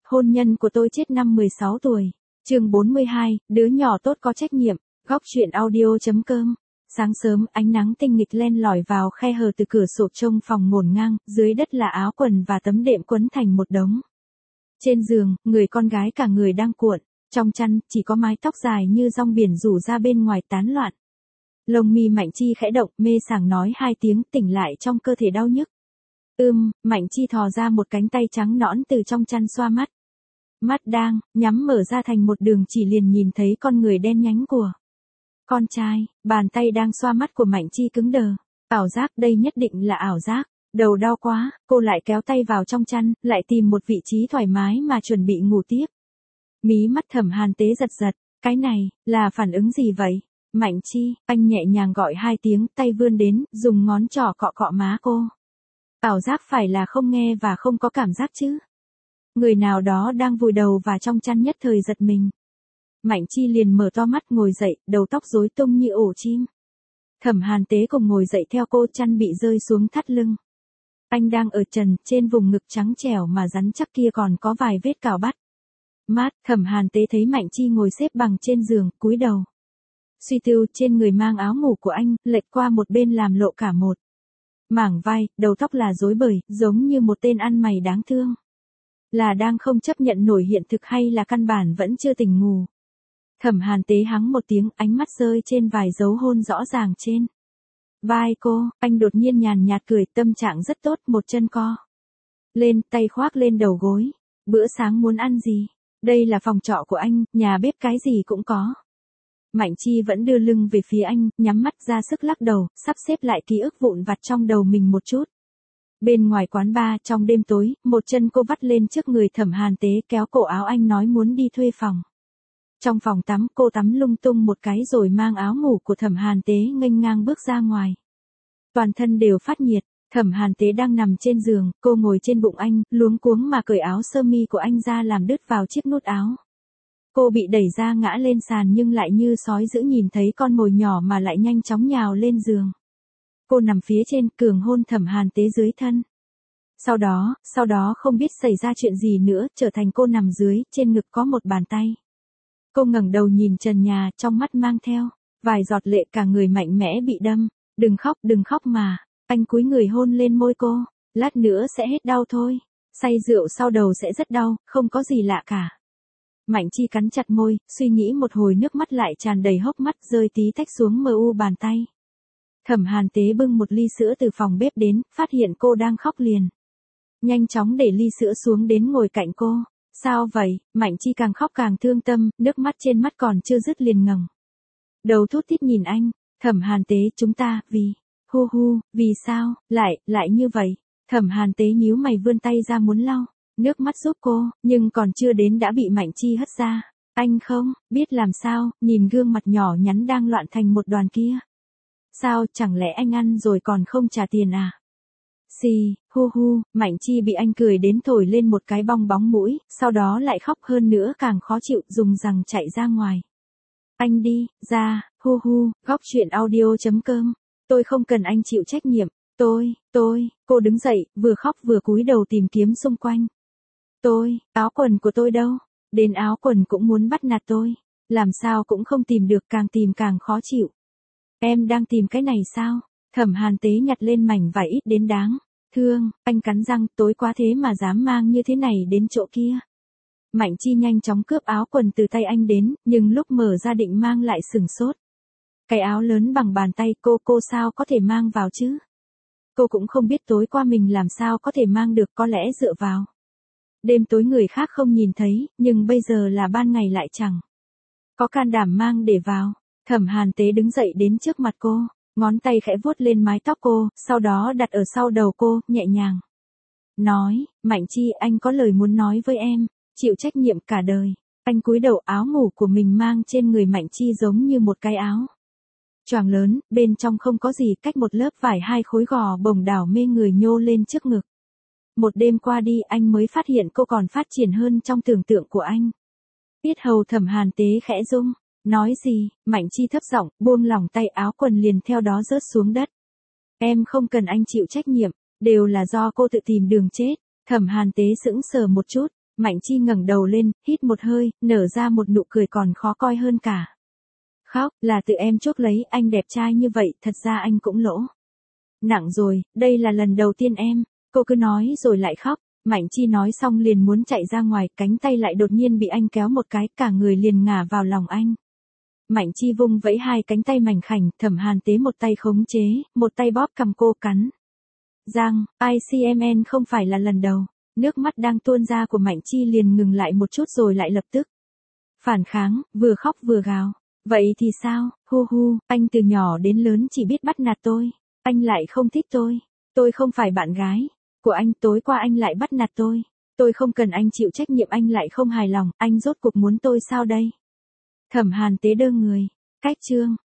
hôn nhân của tôi chết năm 16 tuổi. Chương 42, đứa nhỏ tốt có trách nhiệm. Góc truyện audio.com. Sáng sớm, ánh nắng tinh nghịch len lỏi vào khe hở từ cửa sổ trông phòng ngổn ngang, dưới đất là áo quần và tấm đệm quấn thành một đống. Trên giường, người con gái cả người đang cuộn, trong chăn, chỉ có mái tóc dài như rong biển rủ ra bên ngoài tán loạn. Lông mi Mạnh Chi khẽ động, mê sảng nói hai tiếng, tỉnh lại trong cơ thể đau nhức. Mạnh Chi thò ra một cánh tay trắng nõn từ trong chăn xoa mắt. Mắt đang, nhắm mở ra thành một đường chỉ liền nhìn thấy con người đen nhánh của con trai, bàn tay đang xoa mắt của Mạnh Chi cứng đờ. Ảo giác, đây nhất định là ảo giác. Đầu đau quá, cô lại kéo tay vào trong chăn, lại tìm một vị trí thoải mái mà chuẩn bị ngủ tiếp. Mí mắt Thẩm Hàn Tế giật giật, cái này, là phản ứng gì vậy? Mạnh Chi, anh nhẹ nhàng gọi hai tiếng, tay vươn đến, dùng ngón trỏ cọ cọ má cô. Ảo giác phải là không nghe và không có cảm giác chứ? Người nào đó đang vùi đầu vào trong chăn nhất thời giật mình. Mạnh Chi liền mở to mắt ngồi dậy, đầu tóc rối tung như ổ chim. Thẩm Hàn Tế cùng ngồi dậy theo cô, chăn bị rơi xuống thắt lưng. Anh đang ở trần, trên vùng ngực trắng trẻo mà rắn chắc kia còn có vài vết cào bắt. Mát, Thẩm Hàn Tế thấy Mạnh Chi ngồi xếp bằng trên giường, cúi đầu. Suy tư, trên người mang áo ngủ của anh, lệch qua một bên làm lộ cả một mảng vai, đầu tóc là rối bời, giống như một tên ăn mày đáng thương. Là đang không chấp nhận nổi hiện thực hay là căn bản vẫn chưa tỉnh ngủ? Thẩm Hàn Tế hắng một tiếng, ánh mắt rơi trên vài dấu hôn rõ ràng trên vai cô, anh đột nhiên nhàn nhạt cười, tâm trạng rất tốt, một chân co lên, tay khoác lên đầu gối. Bữa sáng muốn ăn gì? Đây là phòng trọ của anh, nhà bếp cái gì cũng có. Mạnh Chi vẫn đưa lưng về phía anh, nhắm mắt ra sức lắc đầu, sắp xếp lại ký ức vụn vặt trong đầu mình một chút. Bên ngoài quán bar, trong đêm tối, một chân cô vắt lên trước người Thẩm Hàn Tế, kéo cổ áo anh nói muốn đi thuê phòng. Trong phòng tắm, cô tắm lung tung một cái rồi mang áo ngủ của Thẩm Hàn Tế nghênh ngang bước ra ngoài. Toàn thân đều phát nhiệt, Thẩm Hàn Tế đang nằm trên giường, cô ngồi trên bụng anh, luống cuống mà cởi áo sơ mi của anh ra làm đứt vào chiếc nút áo. Cô bị đẩy ra ngã lên sàn nhưng lại như sói dữ nhìn thấy con mồi nhỏ mà lại nhanh chóng nhào lên giường. Cô nằm phía trên, cường hôn Thẩm Hàn Tế dưới thân. Sau đó không biết xảy ra chuyện gì nữa, trở thành cô nằm dưới, trên ngực có một bàn tay. Cô ngẩng đầu nhìn trần nhà, trong mắt mang theo vài giọt lệ, cả người mạnh mẽ bị đâm. Đừng khóc mà. Anh cúi người hôn lên môi cô. Lát nữa sẽ hết đau thôi. Say rượu sau đầu sẽ rất đau, không có gì lạ cả. Mạnh Chi cắn chặt môi, suy nghĩ một hồi nước mắt lại tràn đầy hốc mắt, rơi tí tách xuống mờ u bàn tay. Thẩm Hàn Tế bưng một ly sữa từ phòng bếp đến, phát hiện cô đang khóc liền. Nhanh chóng để ly sữa xuống đến ngồi cạnh cô. Sao vậy? Mạnh Chi càng khóc càng thương tâm, nước mắt trên mắt còn chưa dứt liền ngẩng đầu thút thít nhìn anh. Thẩm Hàn Tế, chúng ta, vì sao, lại như vậy? Thẩm Hàn Tế nhíu mày vươn tay ra muốn lau nước mắt giúp cô, nhưng còn chưa đến đã bị Mạnh Chi hất ra. Anh không biết làm sao, nhìn gương mặt nhỏ nhắn đang loạn thành một đoàn kia. Sao, chẳng lẽ anh ăn rồi còn không trả tiền à? Mạnh Chi bị anh cười đến thổi lên một cái bong bóng mũi, sau đó lại khóc hơn nữa càng khó chịu, dùng rằng chạy ra ngoài. Anh đi, ra, góc truyện audio.com. Tôi không cần anh chịu trách nhiệm. Cô đứng dậy, vừa khóc vừa cúi đầu tìm kiếm xung quanh. Áo quần của tôi đâu? Đến áo quần cũng muốn bắt nạt tôi. Làm sao cũng không tìm được, càng tìm càng khó chịu. Em đang tìm cái này sao? Thẩm Hàn Tế nhặt lên mảnh vải ít đến đáng thương, anh cắn răng, tối quá thế mà dám mang như thế này đến chỗ kia. Mạnh Chi nhanh chóng cướp áo quần từ tay anh đến, nhưng lúc mở ra định mang lại sửng sốt. Cái áo lớn bằng bàn tay cô sao có thể mang vào chứ? Cô cũng không biết tối qua mình làm sao có thể mang được, có lẽ dựa vào đêm tối người khác không nhìn thấy, nhưng bây giờ là ban ngày lại chẳng có can đảm mang để vào. Thẩm Hàn Tế đứng dậy đến trước mặt cô, ngón tay khẽ vuốt lên mái tóc cô, sau đó đặt ở sau đầu cô, nhẹ nhàng nói, Mạnh Chi, anh có lời muốn nói với em, chịu trách nhiệm cả đời. Anh cúi đầu, áo ngủ của mình mang trên người Mạnh Chi giống như một cái áo choàng lớn, bên trong không có gì, cách một lớp vải hai khối gò bồng đảo mê người nhô lên trước ngực. Một đêm qua đi, anh mới phát hiện cô còn phát triển hơn trong tưởng tượng của anh. Yết hầu Thẩm Hàn Tế khẽ rung. Nói gì? Mạnh Chi thấp giọng, buông lỏng tay, áo quần liền theo đó rớt xuống đất. Em không cần anh chịu trách nhiệm, đều là do cô tự tìm đường chết. Thẩm Hàn Tế sững sờ một chút, Mạnh Chi ngẩng đầu lên, hít một hơi, nở ra một nụ cười còn khó coi hơn cả. Khóc, là tự em chuốc lấy, anh đẹp trai như vậy, thật ra anh cũng lỗ. Nặng rồi, đây là lần đầu tiên em. Cô cứ nói rồi lại khóc. Mạnh Chi nói xong liền muốn chạy ra ngoài, cánh tay lại đột nhiên bị anh kéo một cái, cả người liền ngả vào lòng anh. Mạnh Chi vung vẫy hai cánh tay mảnh khảnh, Thẩm Hàn Tế một tay khống chế, một tay bóp cằm cô cắn. Giang, ICMN không phải là lần đầu. Nước mắt đang tuôn ra của Mạnh Chi liền ngừng lại một chút rồi lại lập tức phản kháng, vừa khóc vừa gào. Vậy thì sao, hu hu, anh từ nhỏ đến lớn chỉ biết bắt nạt tôi. Anh lại không thích tôi. Tôi không phải bạn gái của anh, tối qua anh lại bắt nạt tôi. Tôi không cần anh chịu trách nhiệm, anh lại không hài lòng, anh rốt cuộc muốn tôi sao đây? Thẩm Hàn Tế đơ người. Cách chương.